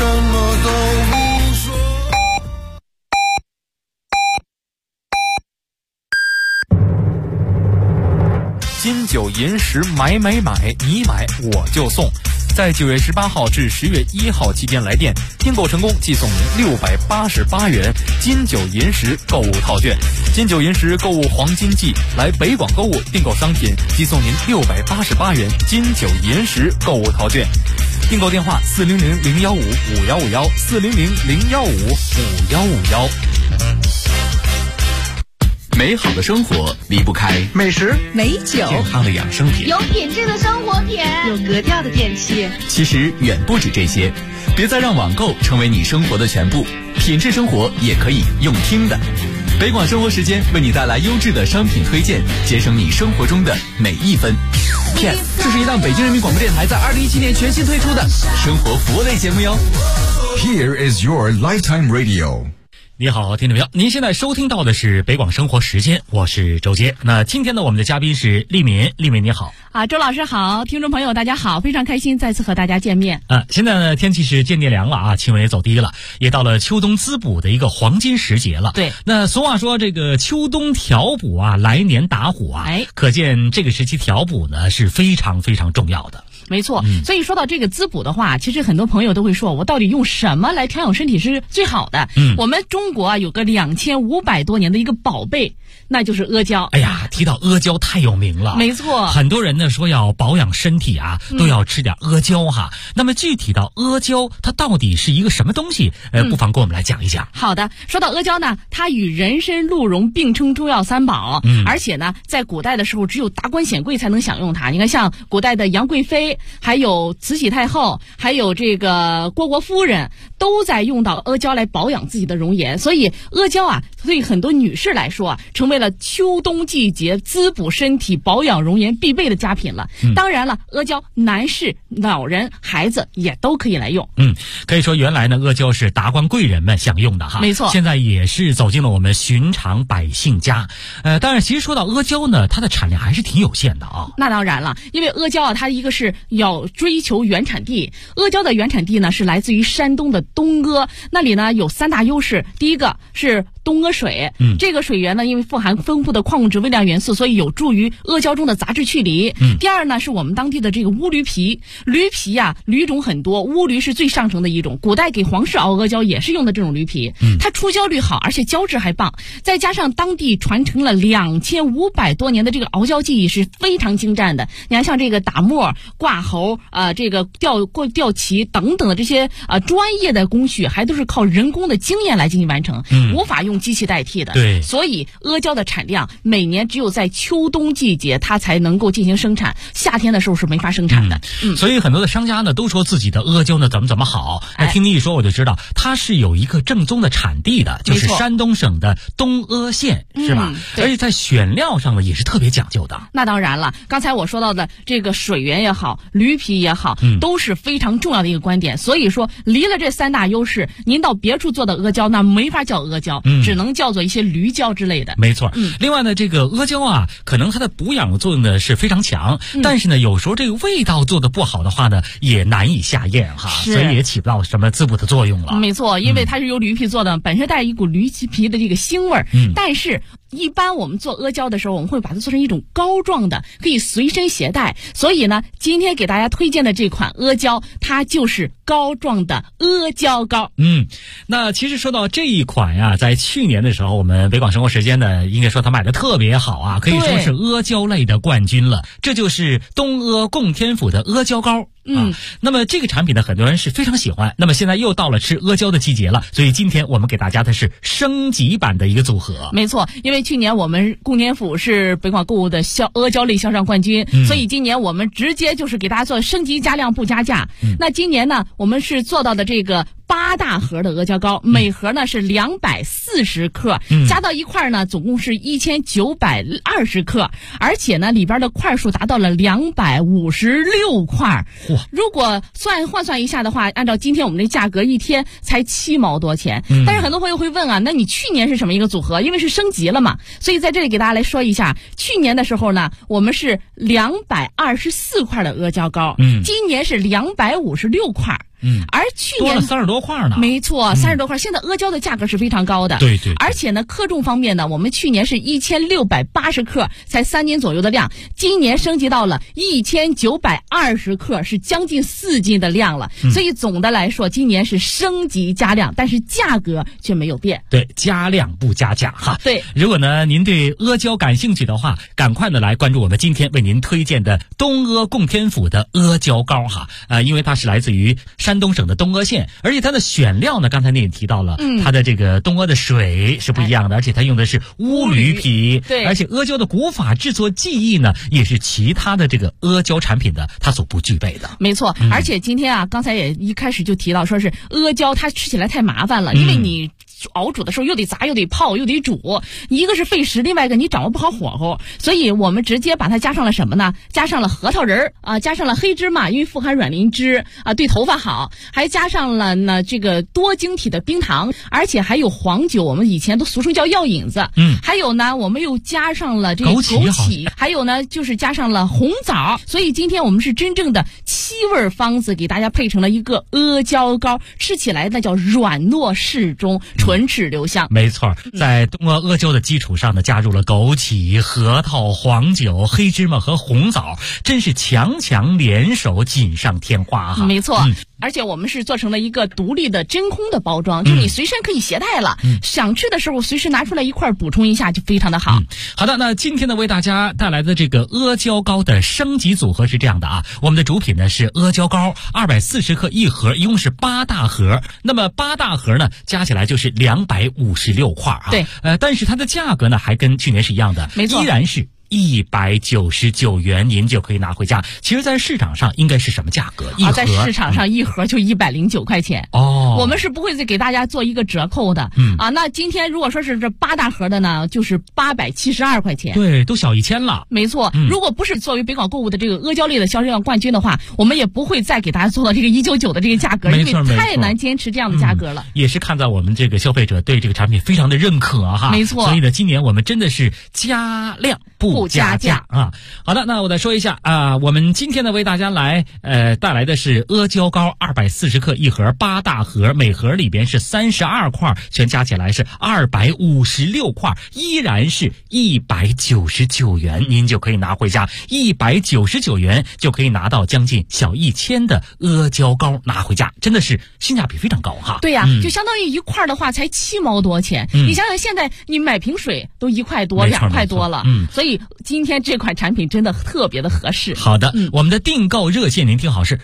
什么都不说。 金九银十买，你买我就送。在9月18号至10月1号期间来电，订购成功即送您688元金九银十购物套券。金九银十购物黄金季，来北广购物订购商品即送您688元金九银十购物套券。订购电话400-015-5151，400-015-5151。 美好的生活离不开美食、 美酒、 健康的养生品， 有品质的生活品， 有格调的电器。 其实远不止这些，别再让网购成为你生活的全部，品质生活也可以用听的。北广生活时间为你带来优质的商品推荐，节省你生活中的每一分。片，这是一档北京人民广播电台在2017年全新推出的生活服务类节目哟。 Here is your lifetime radio。 你好，听众朋友，您现在收听到的是北广生活时间，我是周杰。那今天呢，我们的嘉宾是丽敏，丽敏你好。 周老师好，听众朋友大家好，非常开心再次和大家见面。 现在呢天气是渐渐凉了啊，气温也走低了，也到了秋冬滋补的一个黄金时节了。 对， 那俗话说这个秋冬调补啊，来年打虎啊，可见这个时期调补呢是非常非常重要的。 没错，所以说到这个滋补的话，其实很多朋友都会说，我到底用什么来调养身体是最好的？我们中国啊有个2500多年的一个宝贝，那就是阿胶。 哎呀，提到阿胶太有名了。 没错， 很多人呢说要保养身体啊，都要吃点阿胶哈。那么具体到阿胶，它到底是一个什么东西？不妨跟我们来讲一讲。 好的，说到阿胶呢，它与人参、鹿茸并称中药三宝，而且呢，在古代的时候只有达官显贵才能享用它。你看，像古代的杨贵妃，还有慈禧太后，还有这个虢国夫人，都在用到阿胶来保养自己的容颜。所以阿胶啊，对很多女士来说啊，成为了秋冬季节滋补身体、保养容颜必备的佳品了。当然了，阿胶男士、老人、孩子也都可以来用。 可以说原来呢，阿胶是达官贵人们享用的哈， 没错。 现在也是走进了我们寻常百姓家。当然，其实说到阿胶呢，它的产量还是挺有限的啊。 那当然了，因为阿胶啊，它一个是要追求原产地，阿胶的原产地呢是来自于山东的东阿，那里呢有3大优势。第一个是东阿水，这个水源呢因为富含丰富的矿物质微量元素，所以有助于阿胶中的杂质去离。第二呢是我们当地的这个乌驴皮，驴皮啊驴种很多，乌驴是最上乘的一种，古代给皇室熬阿胶也是用的这种驴皮，它出胶率好，而且胶质还棒，再加上当地传承了2500多年的这个熬胶技艺是非常精湛的。你看像这个打沫、挂喉这个吊旗等等的这些专业的工序，还都是靠人工的经验来进行完成，无法用机器代替的。 对， 所以阿胶的产量每年只有在秋冬季节它才能够进行生产，夏天的时候是没法生产的。 所以很多的商家呢都说自己的阿胶呢怎么好。那听你一说我就知道，它是有一个正宗的产地的，就是山东省的东阿县，是吧？而且在选料上呢也是特别讲究的。 那当然了，刚才我说到的这个水源也好，驴皮也好，都是非常重要的一个观点。所以说离了这3大优势，您到别处做的阿胶那没法叫阿胶，只能叫做一些驴胶之类的。 没错。另外呢，这个阿胶啊，可能它的补养作用呢是非常强，但是呢有时候这个味道做的不好的话呢也难以下咽哈，所以也起不到什么滋补的作用了。 没错，因为它是由驴皮做的，本身带一股驴皮的这个腥味儿，但是一般我们做阿胶的时候，我们会把它做成一种膏状的，可以随身携带。所以呢，今天给大家推荐的这款阿胶，它就是膏状的阿胶膏。 那其实说到这一款呀，在去年的时候，我们北广生活时间呢，应该说它卖的特别好啊，可以说是阿胶类的冠军了。这就是东阿供天府的阿胶膏。那么这个产品呢，很多人是非常喜欢。那么现在又到了吃阿胶的季节了，所以今天我们给大家的是升级版的一个组合。 没错，因为去年我们供天府是北广购物的阿胶类销售冠军，所以今年我们直接就是给大家做升级加量不加价。那今年呢，我们是做到的这个8大盒的阿胶膏，每盒呢是240克，加到一块呢总共是1920克，而且呢里边的块数达到了256块。如果换算一下的话，按照今天我们的价格，一天才7毛多钱。但是很多朋友会问啊，那你去年是什么一个组合？因为是升级了嘛，所以在这里给大家来说一下，去年的时候呢，我们是224块的阿胶膏，今年是256块。 而去年多了30多块呢。 没错，30多块。现在阿胶的价格是非常高的， 对对。 而且呢，克重方面呢，我们去年是1680克，才3斤左右的量，今年升级到了1920克，是将近4斤的量了。所以总的来说，今年是升级加量，但是价格却没有变。 对，加量不加价哈。 对， 如果呢您对阿胶感兴趣的话，赶快的来关注我们今天为您推荐的东阿供天府的阿胶膏哈。因为它是来自于山东省的东阿县，而且它的选料呢，刚才你也提到了，它的这个东阿的水是不一样的，而且它用的是乌驴皮， 对， 而且阿胶的古法制作技艺呢，也是其他的这个阿胶产品的它所不具备的。 没错，而且今天啊，刚才也一开始就提到，说是阿胶它吃起来太麻烦了，因为你熬煮的时候又得炸又得泡又得煮，一个是费时，另外一个你掌握不好火候，所以我们直接把它加上了什么呢？加上了核桃仁啊，加上了黑芝麻，因为富含软磷脂啊，对头发好，还加上了呢这个多晶体的冰糖，而且还有黄酒，我们以前都俗称叫药引子，还有呢我们又加上了这个枸杞，还有呢就是加上了红枣，所以今天我们是真正的7味方子给大家配成了一个阿胶膏，吃起来那叫软糯适中，唇齿留香。 没错，在东阿阿胶的基础上呢，加入了枸杞、核桃、黄酒、黑芝麻和红枣，真是强强联手，锦上添花哈。 没错，而且我们是做成了一个独立的真空的包装，就是你随身可以携带了，想吃的时候随时拿出来一块补充一下，就非常的好。 好的，那今天呢为大家带来的这个阿胶膏的升级组合是这样的啊，我们的主品呢是阿胶膏240克一盒，一共是8大盒，那么8大盒呢加起来就是256块啊。 对， 但是它的价格呢还跟去年是一样的， 没错， 依然是199元，您就可以拿回家。其实在市场上应该是什么价格？一盒在市场上一盒就109块钱哦， 我们是不会再给大家做一个折扣的。那今天如果说是这8大盒的呢，就是872块钱， 对，都小1000了。 没错，如果不是作为北广购物的这个阿胶类的销售量冠军的话，我们也不会再给大家做到这个199的这个价格，因为太难坚持这样的价格了。 也是看在我们这个消费者对这个产品非常的认可哈。 没错， 所以呢，今年我们真的是加量不加价啊！好的，那我再说一下啊，我们今天呢为大家来带来的是阿胶膏240克一盒，8大盒，每盒里边是32块，全加起来是256块，依然是199元，您就可以拿回家，199元就可以拿到将近小1000的阿胶膏拿回家，真的是性价比非常高哈。 对呀，就相当于一块的话才7毛多钱，你想想现在你买瓶水都1块多2块多了，所以今天这款产品真的特别的合适。 好的，我们的订购热线您听好是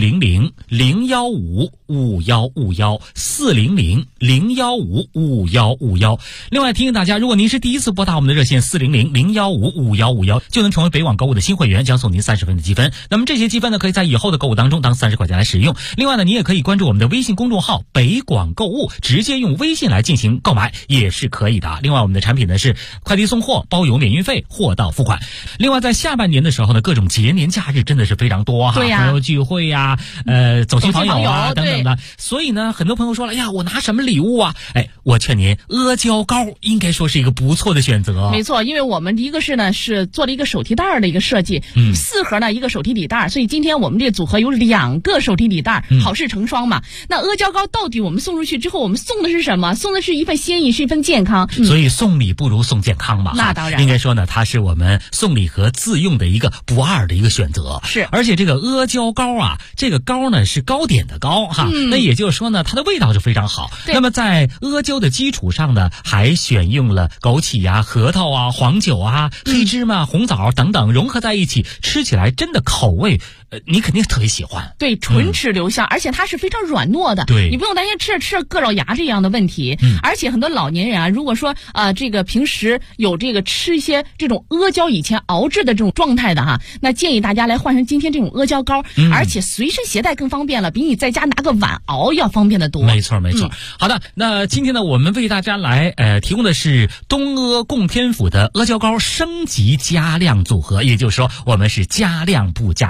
400-015-5151，400-015-5151。另外提醒大家，如果您是第一次拨打我们的热线400-015-5151，就能成为北广购物的新会员，将送您30分的积分。那么这些积分呢，可以在以后的购物当中当30块钱来使用。另外呢，你也可以关注我们的微信公众号北广购物，直接用微信来进行购买也是可以的。另外我们的产品呢是快递送货，包邮免运费，货到付款。另外在下半年的时候呢，各种节年假日真的是非常多哈， 对呀， 朋友聚会呀，走亲访友啊等等的。所以呢，很多朋友说了，哎呀，我拿什么礼物啊？哎，我劝您阿胶膏应该说是一个不错的选择。 没错，因为我们一个是呢是做了一个手提袋的一个设计，4盒呢一个手提底袋，所以今天我们这个组合有2个手提底袋，好事成双嘛。那阿胶膏到底我们送出去之后，我们送的是什么？送的是一份心意，是一份健康。 所以送礼不如送健康嘛。 那当然， 应该说呢，它是我们送礼盒自用的一个不二的一个选择。 是， 而且这个阿胶膏啊，这个膏呢是糕点的糕哈，那也就是说呢，它的味道是非常好。那么在阿胶的基础上呢，还选用了枸杞呀、核桃啊、黄酒啊、黑芝麻、红枣等等融合在一起，吃起来真的口味你肯定特别喜欢。 对，唇齿留香，而且它是非常软糯的。 对， 你不用担心吃着硌着牙这样的问题。而且很多老年人啊，如果说这个平时有这个吃一些这种阿胶以前熬制的这种状态的哈，那建议大家来换成今天这种阿胶膏，而且随身携带更方便了，比你在家拿个碗熬要方便的多。 没错没错。好的，那今天呢，我们为大家来提供的是东阿供天府的阿胶膏升级加量组合，也就是说我们是加量不加价啊。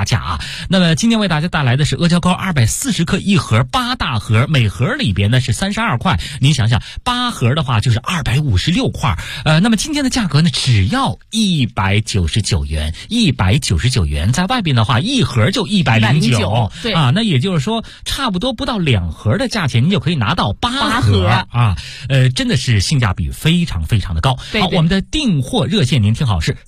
那么今天为大家带来的是阿胶糕240克一盒，8大盒，每盒里边呢是32块。您想想，8盒的话就是256块。那么今天的价格呢，只要199元，199元，在外边的话一盒就109， 对啊，那也就是说差不多不到2盒的价钱，您就可以拿到8盒啊，真的是性价比非常非常的高。 对， 好，我们的订货热线您听好，是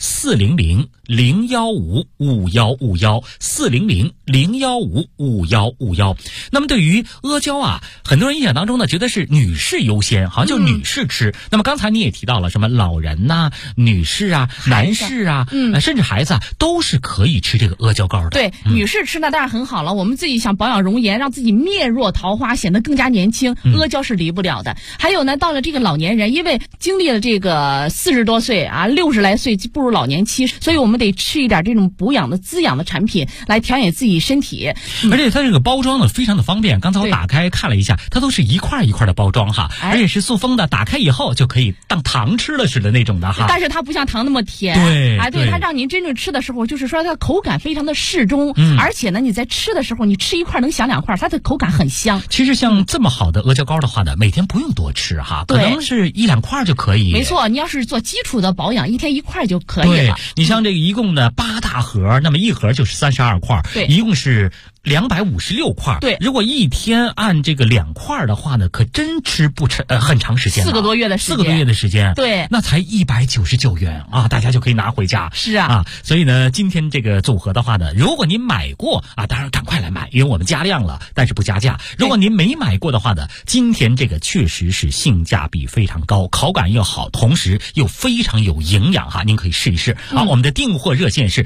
400-015-5151，400-015-5151。那么对于阿胶啊，很多人印象当中呢，觉得是女士优先，好像就女士吃。那么刚才你也提到了什么老人呐、女士啊、男士啊，甚至孩子啊，都是可以吃这个阿胶糕的。 对，女士吃那当然很好了。我们自己想保养容颜，让自己面若桃花，显得更加年轻，阿胶是离不了的。还有呢，到了这个老年人，因为经历了这个40多岁啊，60来岁步入老年期，所以我们得吃一点这种补养的滋养的产品来调养自己身体。 而且它这个包装呢非常的方便，刚才我打开看了一下，它都是一块一块的包装哈，而且是塑封的，打开以后就可以当糖吃了似的那种的哈。 但是它不像糖那么甜，对，它让您真正吃的时候，就是说它口感非常的适中，而且呢你在吃的时候，你吃一块能享2块，它的口感很香。 其实像这么好的阿胶糕的话呢，每天不用多吃哈，可能是1-2块就可以。 没错，你要是做基础的保养，一天1块就可以了。 对，你像这个一共呢8大盒，那么一盒就是32块， 对， 一共是256块。 对， 如果一天按这个2块的话呢，可真吃不很长时间了，4个多月的时间， 对， 那才199元啊，大家就可以拿回家。 是啊， 所以呢，今天这个组合的话呢，如果您买过啊，当然赶快来买，因为我们加量了，但是不加价。如果您没买过的话呢，今天这个确实是性价比非常高，口感又好，同时又非常有营养哈，您可以试一试。好，我们的订货热线是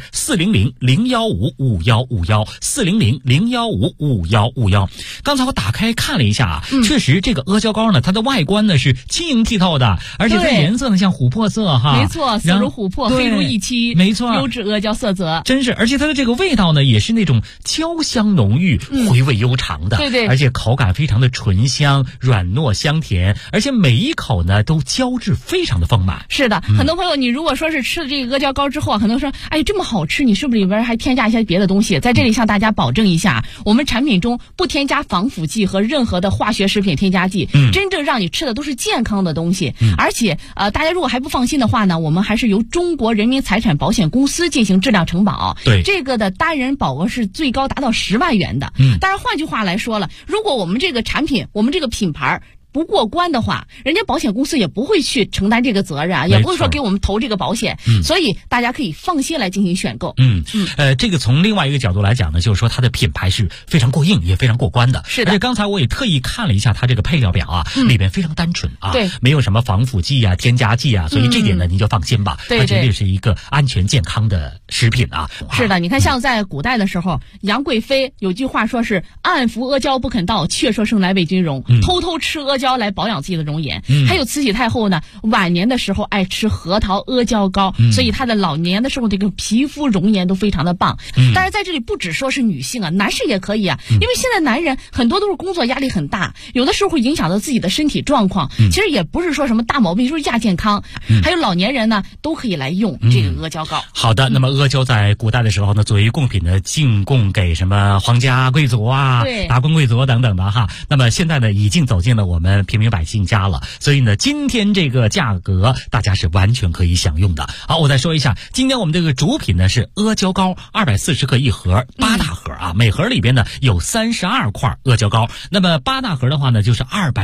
400-015-5151，400-015-5151。刚才我打开看了一下啊，确实这个阿胶糕呢，它的外观呢是晶莹剔透的，而且它颜色呢像琥珀色哈， 没错，色如琥珀，黑如一漆， 没错， 优质阿胶色泽， 真是。而且它的这个味道呢，也是那种焦香浓郁、回味悠长的， 对， 而且口感非常的醇香、软糯香甜，而且每一口呢都胶质非常的丰满。 是的，很多朋友，你如果说是吃了这个阿胶糕之后啊，很多人说，哎，这么好吃，你是不是里边还添加一些别的东西？在这里向大家保证一下，我们产品中不添加防腐剂和任何的化学食品添加剂，真正让你吃的都是健康的东西。而且大家如果还不放心的话呢，我们还是由中国人民财产保险公司进行质量承保。 对， 这个的单人保额是最高达到10万元的。当然换句话来说了，如果我们这个产品，我们这个品牌不过关的话，人家保险公司也不会去承担这个责任啊，也不会说给我们投这个保险，所以大家可以放心来进行选购。 这个从另外一个角度来讲呢，就是说它的品牌是非常过硬，也非常过关的。 是的， 而且刚才我也特意看了一下它这个配料表啊，里边非常单纯啊， 对， 没有什么防腐剂啊、添加剂啊，所以这点呢您就放心吧，它绝对是一个安全健康的食品啊。 是的，你看像在古代的时候，杨贵妃有句话说是暗服阿胶不肯到，却说生来为君荣，偷偷吃阿胶来保养自己的容颜。还有慈禧太后呢，晚年的时候爱吃核桃阿胶糕，所以她的老年的时候这个皮肤容颜都非常的棒。但是在这里不只说是女性啊，男士也可以啊，因为现在男人很多都是工作压力很大，有的时候会影响到自己的身体状况，其实也不是说什么大毛病，就是亚健康。还有老年人呢都可以来用这个阿胶糕。 好的，那么阿胶在古代的时候呢，作为贡品呢进贡给什么皇家贵族啊、达官贵族等等的哈。那么现在呢已经走进了我们平民百姓家了，所以呢今天这个价格大家是完全可以享用的。好，我再说一下，今天我们这个主品呢是阿胶糕，240克一盒，8大盒啊，每盒里边呢有32块阿胶糕，那么8大盒的话呢就是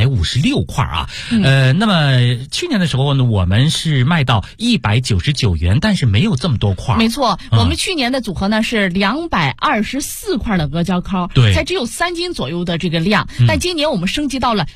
256块啊。那么去年的时候呢，我们是卖到199元，但是没有这么多块。 没错，我们去年的组合呢是224块的阿胶糕， 对， 才只有3斤左右的这个量，但今年我们升级到了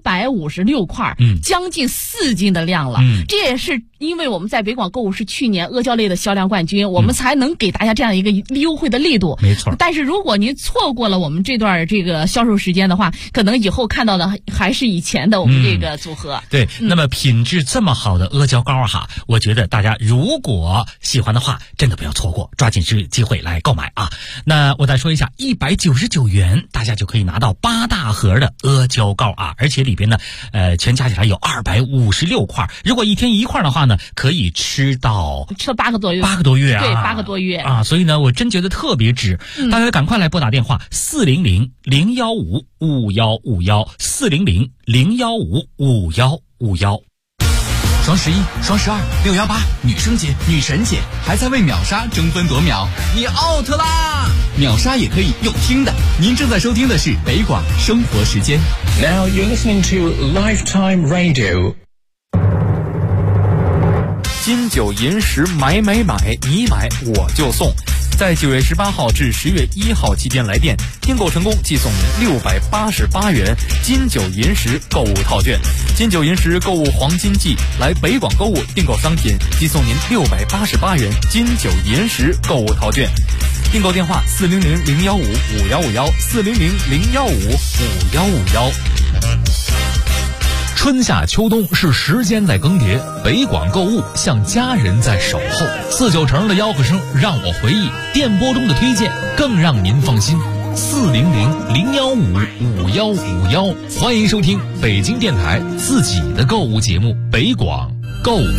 256块，将近4斤的量了。这也是因为我们在北广购物是去年阿胶类的销量冠军，我们才能给大家这样一个优惠的力度。 没错。 但是如果您错过了我们这段这个销售时间的话，可能以后看到的还是以前的我们这个组合。 对，那么品质这么好的阿胶糕哈，我觉得大家如果喜欢的话，真的不要错过，抓紧机会来购买啊。那我再说一下，199元大家就可以拿到8大盒的阿胶糕啊，而且里边呢全加起来有256块，如果一天1块的话呢，可以吃到 8个多月 ，8个多月啊， 对，8个多月啊，所以呢，我真觉得特别值，大家赶快来拨打电话400-015-5151，400-015-5151。 双11、双12、618，女生节、女神节，还在为秒杀争分夺秒，你 out 啦！秒杀也可以用听的。您正在收听的是北广生活时间。 Now you're listening to Lifetime Radio。 金九银十买，你买我就送。在9月18号至10月1号期间来电，订购成功即送您688元金九银十购物套券。金九银十购物黄金季，来北广购物订购商品即送您688元金九银十购物套券。订购电话400-015-5151，400-015-5151。 春夏秋冬是时间在更迭，北广购物像家人在守候。49成的吆喝声让我回忆，电波中的推荐更让您放心。400-015-5151，欢迎收听北京电台自己的购物节目《北广购物》。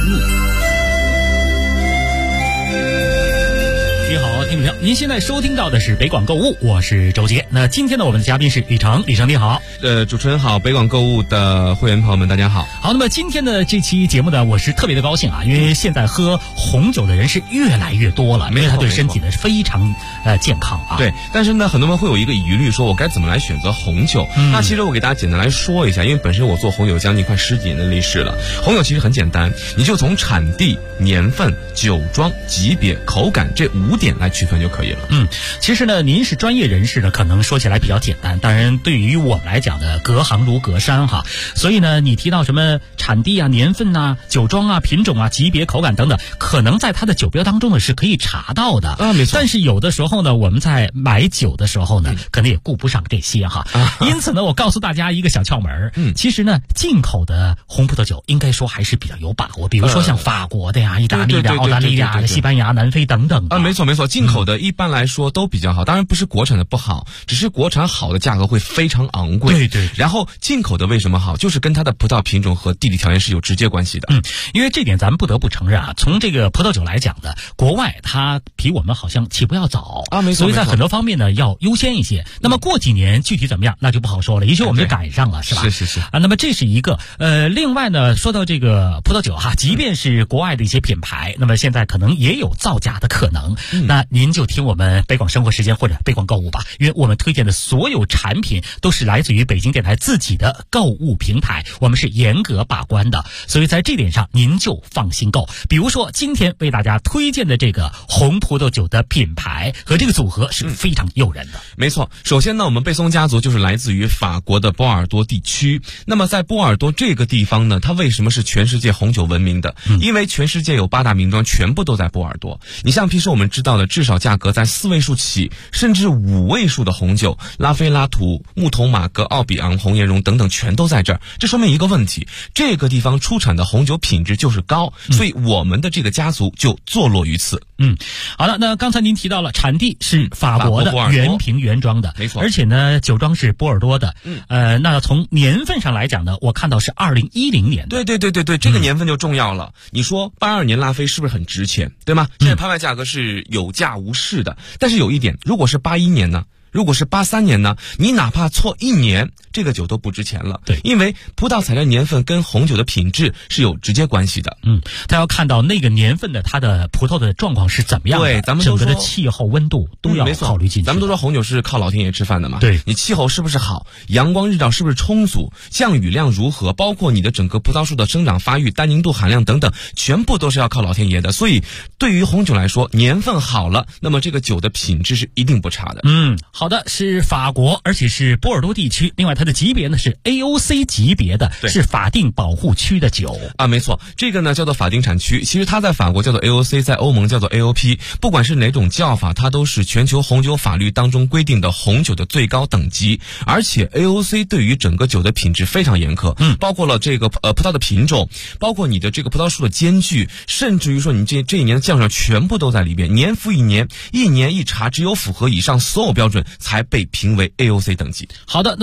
你好，听众朋友，您现在收听到的是北广购物，我是周杰。那今天呢，我们的嘉宾是李成，李成你好。 主持人好，北广购物的会员朋友们大家好。 好，那么今天的这期节目呢，我是特别的高兴啊，因为现在喝红酒的人是越来越多了，因为它对身体呢是非常健康啊。 对，但是呢，很多人会有一个疑虑，说我该怎么来选择红酒？那其实我给大家简单来说一下，因为本身我做红酒将近快10几年的历史了。红酒其实很简单，你就从产地、年份、酒庄、级别、口感这5点来区分就可以了。 其实呢，您是专业人士呢，可能说起来比较简单，当然对于我们来讲呢，隔行如隔山哈。所以呢，你提到什么产地啊、年份啊、酒庄啊、品种啊、级别、口感等等，可能在它的酒标当中呢是可以查到的啊，没错。 但是有的时候呢，我们在买酒的时候呢，可能也顾不上这些哈。因此呢，我告诉大家一个小窍门，其实呢，进口的红葡萄酒应该说还是比较有把握，比如说像法国的呀、意大利的、澳大利亚的、西班牙、南非等等没错没错，进口的一般来说都比较好，当然不是国产的不好，只是国产好的价格会非常昂贵。 对。 然后进口的为什么好，就是跟它的葡萄品种和地理条件是有直接关系的。 因为这点咱们不得不承认啊，从这个葡萄酒来讲的，国外它比我们好像起步要早啊， 没错。 所以在很多方面呢要优先一些。那么过几年具体怎么样，那就不好说了，也许我们就赶上了，是吧？ 是啊。那么这是一个另外呢，说到这个葡萄酒哈，即便是国外的一些品牌，那么现在可能也有造假的可能。那您就听我们北广生活时间或者北广购物吧，因为我们推荐的所有产品都是来自于北京电台自己的购物平台，我们是严格把关的，所以在这点上您就放心购。比如说今天为大家推荐的这个红葡萄酒的品牌和这个组合是非常诱人的。 没错，首先呢，我们贝松家族就是来自于法国的波尔多地区。那么在波尔多这个地方呢，它为什么是全世界红酒闻名的？因为全世界有8大名庄全部都在波尔多。你像平时我们知道的至少价格在4位数起，甚至5位数的红酒，拉菲拉图、木桐马格、奥比昂、红颜绒等等全都在这儿。这说明一个问题，这个地方出产的红酒品质就是高，所以我们的这个家族就坐落于此。 好的，那刚才您提到了产地是法国的原瓶原装的， 没错， 而且呢酒庄是波尔多的。那从年份上来讲呢，我看到是2010年的。 对，这个年份就重要了。你说82年拉菲是不是很值钱，对吗？现在拍卖价格是有价无市的。但是有一点，如果是81年呢？如果是83年呢，你哪怕错1年，这个酒都不值钱了。 对， 因为葡萄采摘年份跟红酒的品质是有直接关系的。 他要看到那个年份的它的葡萄的状况是怎么样的， 对，咱们整个的气候温度都要考虑进去。 咱们都说红酒是靠老天爷吃饭的嘛， 对， 你气候是不是好，阳光日照是不是充足，降雨量如何，包括你的整个葡萄树的生长发育、单宁度含量等等，全部都是要靠老天爷的。所以对于红酒来说，年份好了，那么这个酒的品质是一定不差的。 好的，是法国，而且是波尔多地区。另外它的级别呢是 AOC 级别的，是法定保护区的酒啊，没错，这个呢叫做法定产区。其实它在法国叫做 AOC， 在欧盟叫做 AOP， 不管是哪种叫法，它都是全球红酒法律当中规定的红酒的最高等级。而且 AOC 对于整个酒的品质非常严苛，包括了这个葡萄的品种，包括你的这个葡萄树的间距，甚至于说你这一年的降水全部都在里边，年复一年，一年一查，只有符合以上所有标准才被评为 AOC 等级。 好的，那么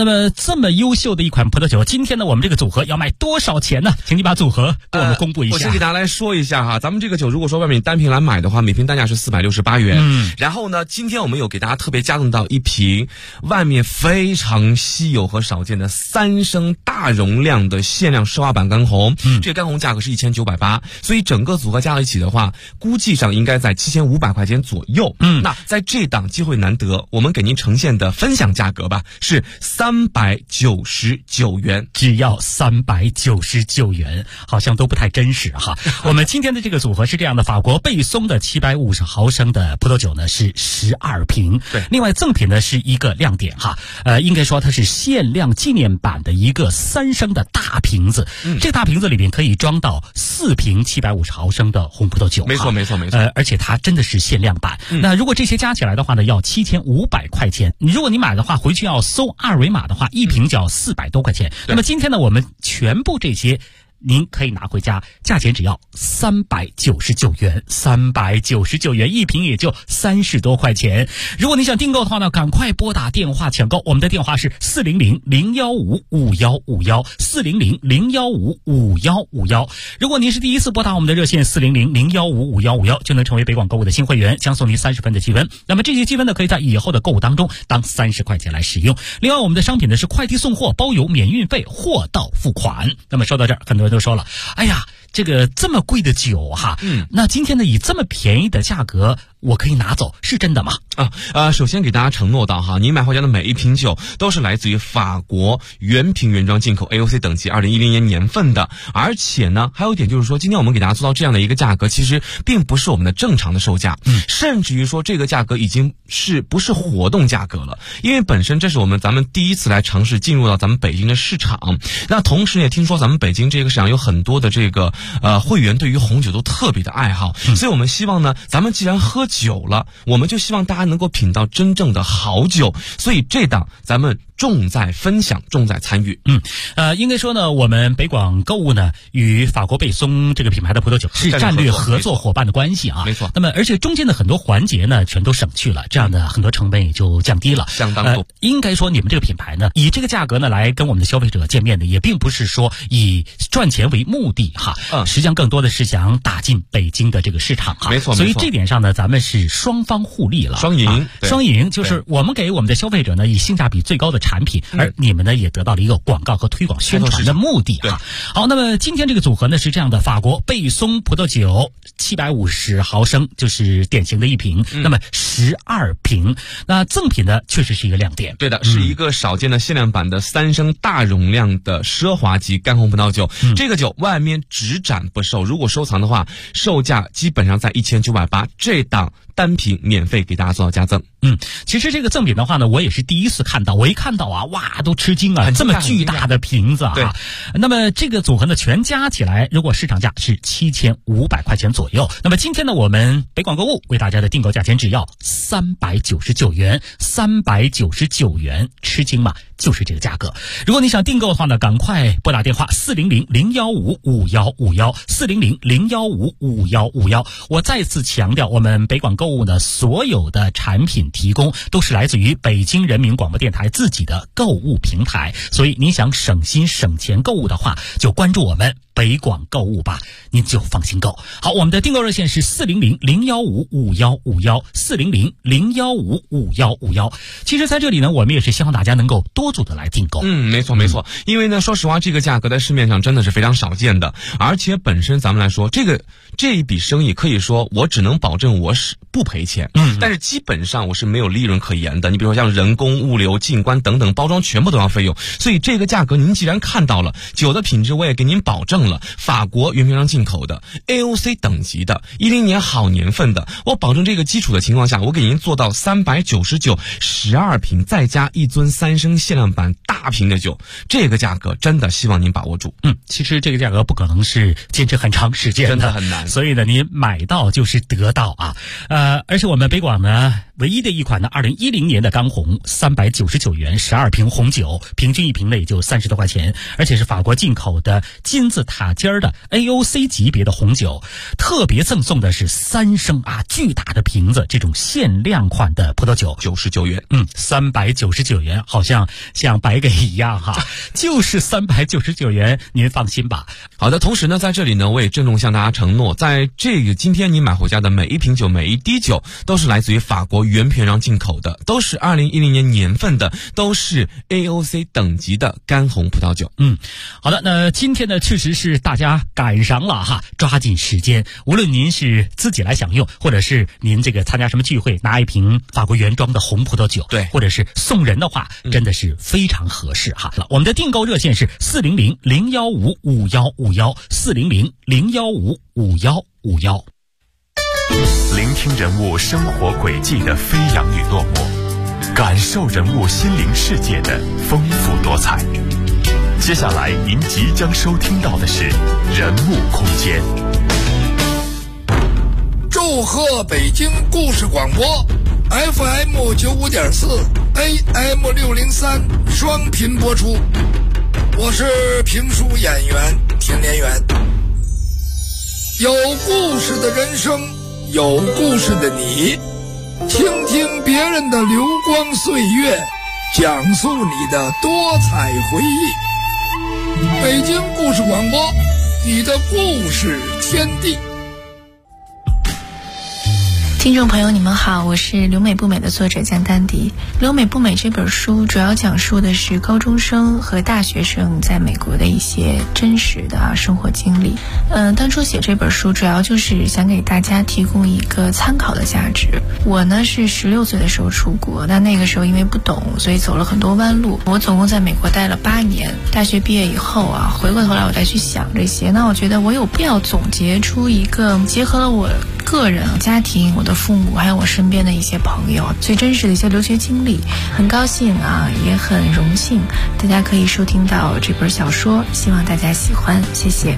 这么优秀的一款葡萄酒，今天呢我们这个组合要卖多少钱呢？请你把组合给我们公布一下。 我先给大家来说一下哈，咱们这个酒如果说外面单瓶来买的话，每瓶单价是468元。然后呢，今天我们有给大家特别加赠到一瓶外面非常稀有和少见的3升大容量的限量奢华版干红。这个干红价格是1980，所以整个组合加在一起的话，估计上应该在7500块钱左右。那在这档机会难得，我们给您呈现的分享价格吧，是399元， 只要399元，好像都不太真实哈。我们今天的这个组合是这样的，法国贝松的750毫升的葡萄酒呢是12瓶， 对， 另外赠品呢是一个亮点哈，应该说它是限量纪念版的一个3升的大瓶子，这个大瓶子里面可以装到4瓶750毫升的红葡萄酒， 没错， 而且它真的是限量版。那如果这些加起来的话呢，要7500块钱。如果你买的话，回去要搜二维码的话，一瓶就要400多块钱。那么今天呢，我们全部这些您可以拿回家，价钱只要399元，399元一瓶也就30多块钱。如果你想订购的话呢，赶快拨打电话抢购，我们的电话是400-015-5151，400-015-5151。如果您是第一次拨打我们的热线400-015-5151，就能成为北广购物的新会员，将送您30分的积分。那么这些积分呢，可以在以后的购物当中当30块钱来使用。另外，我们的商品呢是快递送货，包邮免运费，货到付款。那么说到这儿，很多人都说了，哎呀，这个这么贵的酒哈，那今天呢以这么便宜的价格我可以拿走，是真的吗？ 首先给大家承诺到哈，您买回家的每一瓶酒都是来自于法国原瓶原装进口 AOC 等级2010年年份的，而且呢还有一点就是说，今天我们给大家做到这样的一个价格，其实并不是我们的正常的售价，甚至于说这个价格已经不是活动价格了，因为本身这是咱们第一次来尝试进入到咱们北京的市场。那同时也听说咱们北京这个市场有很多的这个会员对于红酒都特别的爱好，所以我们希望呢，咱们既然喝酒了，我们就希望大家能够品到真正的好酒，所以这档咱们重在分享，重在参与。 应该说呢，我们北广购物呢与法国贝松这个品牌的葡萄酒是战略合作伙伴的关系啊， 没错。 那么而且中间的很多环节呢全都省去了，这样的很多成本也就降低了， 相当多。 应该说你们这个品牌呢，以这个价格呢来跟我们的消费者见面的，也并不是说以赚钱为目的哈，实际上更多的是想打进北京的这个市场哈， 没错。 所以这点上呢，咱们是双方互利了， 双赢， 双赢就是我们给我们的消费者呢以性价比最高的产品，而你们呢也得到了一个广告和推广宣传的目的啊。好，那么今天这个组合呢是这样的，法国贝松葡萄酒750毫升就是典型的一瓶，那么12瓶，那赠品呢确实是一个亮点。 对的，是一个少见的限量版的3升大容量的奢华级干红葡萄酒。这个酒外面只展不售，如果收藏的话，售价基本上在1980，这档单瓶免费给大家做到加赠。 其实这个赠品的话呢，我也是第一次看到，我一看到啊，哇，都吃惊啊，这么巨大的瓶子啊。 对， 那么这个组合呢，全加起来，如果市场价是7500块钱左右。那么今天呢，我们北广购物为大家的订购价钱只要399元，399元，吃惊嘛？就是这个价格。如果你想订购的话呢，赶快拨打电话400-015-5151，400-015-5151。我再次强调，我们北广购物呢，所有的产品提供都是来自于北京人民广播电台自己的购物平台，所以你想省心省钱购物的话，就关注我们北广购物吧，您就放心购。好，我们的订购热线是400-015-5151，400-015-5151。其实在这里呢，我们也是希望大家能够多组的来订购。 没错。因为呢，说实话，这个价格在市面上真的是非常少见的，而且本身咱们来说，这一笔生意可以说我只能保证我是不赔钱，但是基本上我是没有利润可言的。你比如说像人工、物流、进关等等，包装全部都要费用，所以这个价格您既然看到了，酒的品质我也给您保证了，法国原瓶装进口的 AOC 等级的10年好年份的，我保证这个基础的情况下，我给您做到399 12瓶，再加一樽3升限量版大瓶的酒，这个价格真的希望您把握住。 其实这个价格不可能是坚持很长时间的， 真的很难， 所以呢，您买到就是得到啊。而且我们北广呢唯一的一款呢2010年的干红，399元12瓶红酒，平均一瓶呢也就30多块钱，而且是法国进口的金字塔尖的 AOC 级别的红酒，特别赠送的是3升巨大的瓶子，这种限量款的葡萄酒 ，99元。 399元，好像白给一样就是399元，您放心吧。 好的，同时呢，在这里呢，我也郑重向大家承诺，在这个今天你买回家的每一瓶酒、每一滴酒，都是来自于法国原瓶让进口的，都是2010年年份的，都是 AOC 等级的干红葡萄酒。 好的，那今天呢，确实是大家赶上了抓紧时间，无论您是自己来享用，或者是您这个参加什么聚会，拿一瓶法国原装的红葡萄酒， 对， 或者是送人的话，真的是非常合适我们的订购热线是400-015-5151，400-015-5151。 聆听人物生活轨迹的飞扬与落寞，感受人物心灵世界的丰富多彩。接下来您即将收听到的是人物空间。 祝贺北京故事广播 FM 95.4 AM 603双频播出，我是评书演员田连元。有故事的人生，有故事的你，倾听别人的流光岁月，讲述你的多彩回忆。北京故事广播，你的故事天地。 听众朋友你们好，我是留美不美的作者江丹迪。留美不美这本书主要讲述的是高中生和大学生在美国的一些真实的生活经历。当初写这本书主要就是想给大家提供一个参考的价值。我呢是16岁的时候出国，但那个时候因为不懂，所以走了很多弯路。我总共在美国待了8年，大学毕业以后回过头来我再去想这些，那我觉得我有必要总结出一个结合了我个人、家庭、我的父母还有我身边的一些朋友最真实的一些留学经历。很高兴也很荣幸大家可以收听到这本小说，希望大家喜欢，谢谢。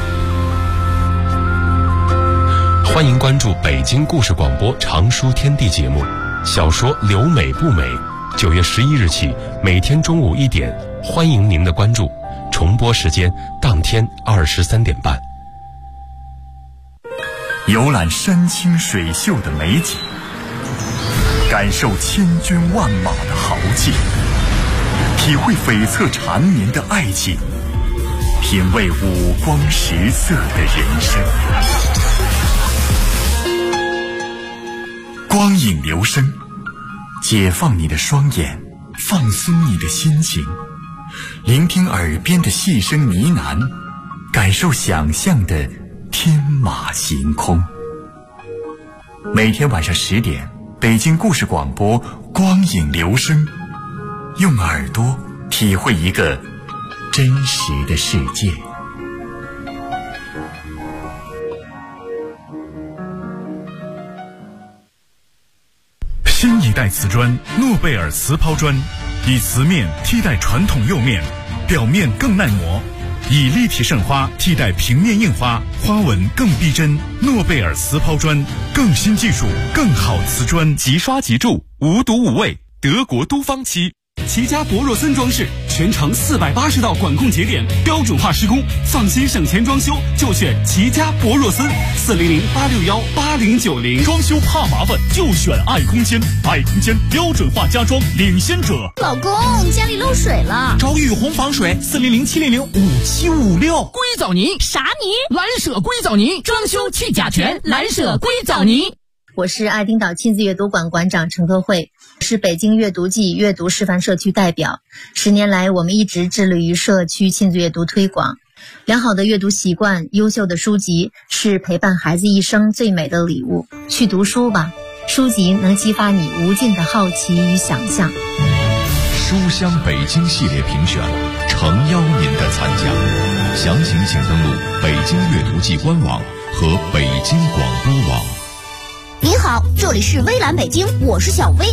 欢迎关注北京故事广播长书天地节目，小说留美不美，9月11日起每天中午1点，欢迎您的关注，重播时间当天23点半。游览山清水秀的美景，感受千军万马的豪气，体会悱恻缠绵的爱情，品味五光十色的人生。光影留声，解放你的双眼，放松你的心情，聆听耳边的细声呢喃，感受想象的天马行空。每天晚上10点，北京故事广播光影留声，用耳朵体会一个真实的世界。 新一代瓷砖诺贝尔瓷抛砖，以瓷面替代传统釉面，表面更耐磨，以立体渗花替代平面印花，花纹更逼真。诺贝尔瓷抛砖，更新技术，更好瓷砖， 即刷即住，无毒无味，德国都芳漆。 齐家博若森装饰，全程480道管控节点，标准化施工，放心省钱装修就选齐家博若森，400-861-8090。 装修怕麻烦就选爱空间，爱空间标准化家装领先者。 老公，家里漏水了， 找雨虹防水，400-700-5756。 硅藻泥啥泥？蓝舍硅藻泥，装修去甲醛，蓝舍硅藻泥。 我是爱丁岛亲子阅读馆馆长陈科慧，是北京阅读季阅读示范社区代表。10年来，我们一直致力于社区亲子阅读推广。良好的阅读习惯，优秀的书籍是陪伴孩子一生最美的礼物。去读书吧，书籍能激发你无尽的好奇与想象。 书香北京系列评选，诚邀您的参加。详情请登录北京阅读季官网和北京广播网。 您好，这里是微蓝北京，我是小薇。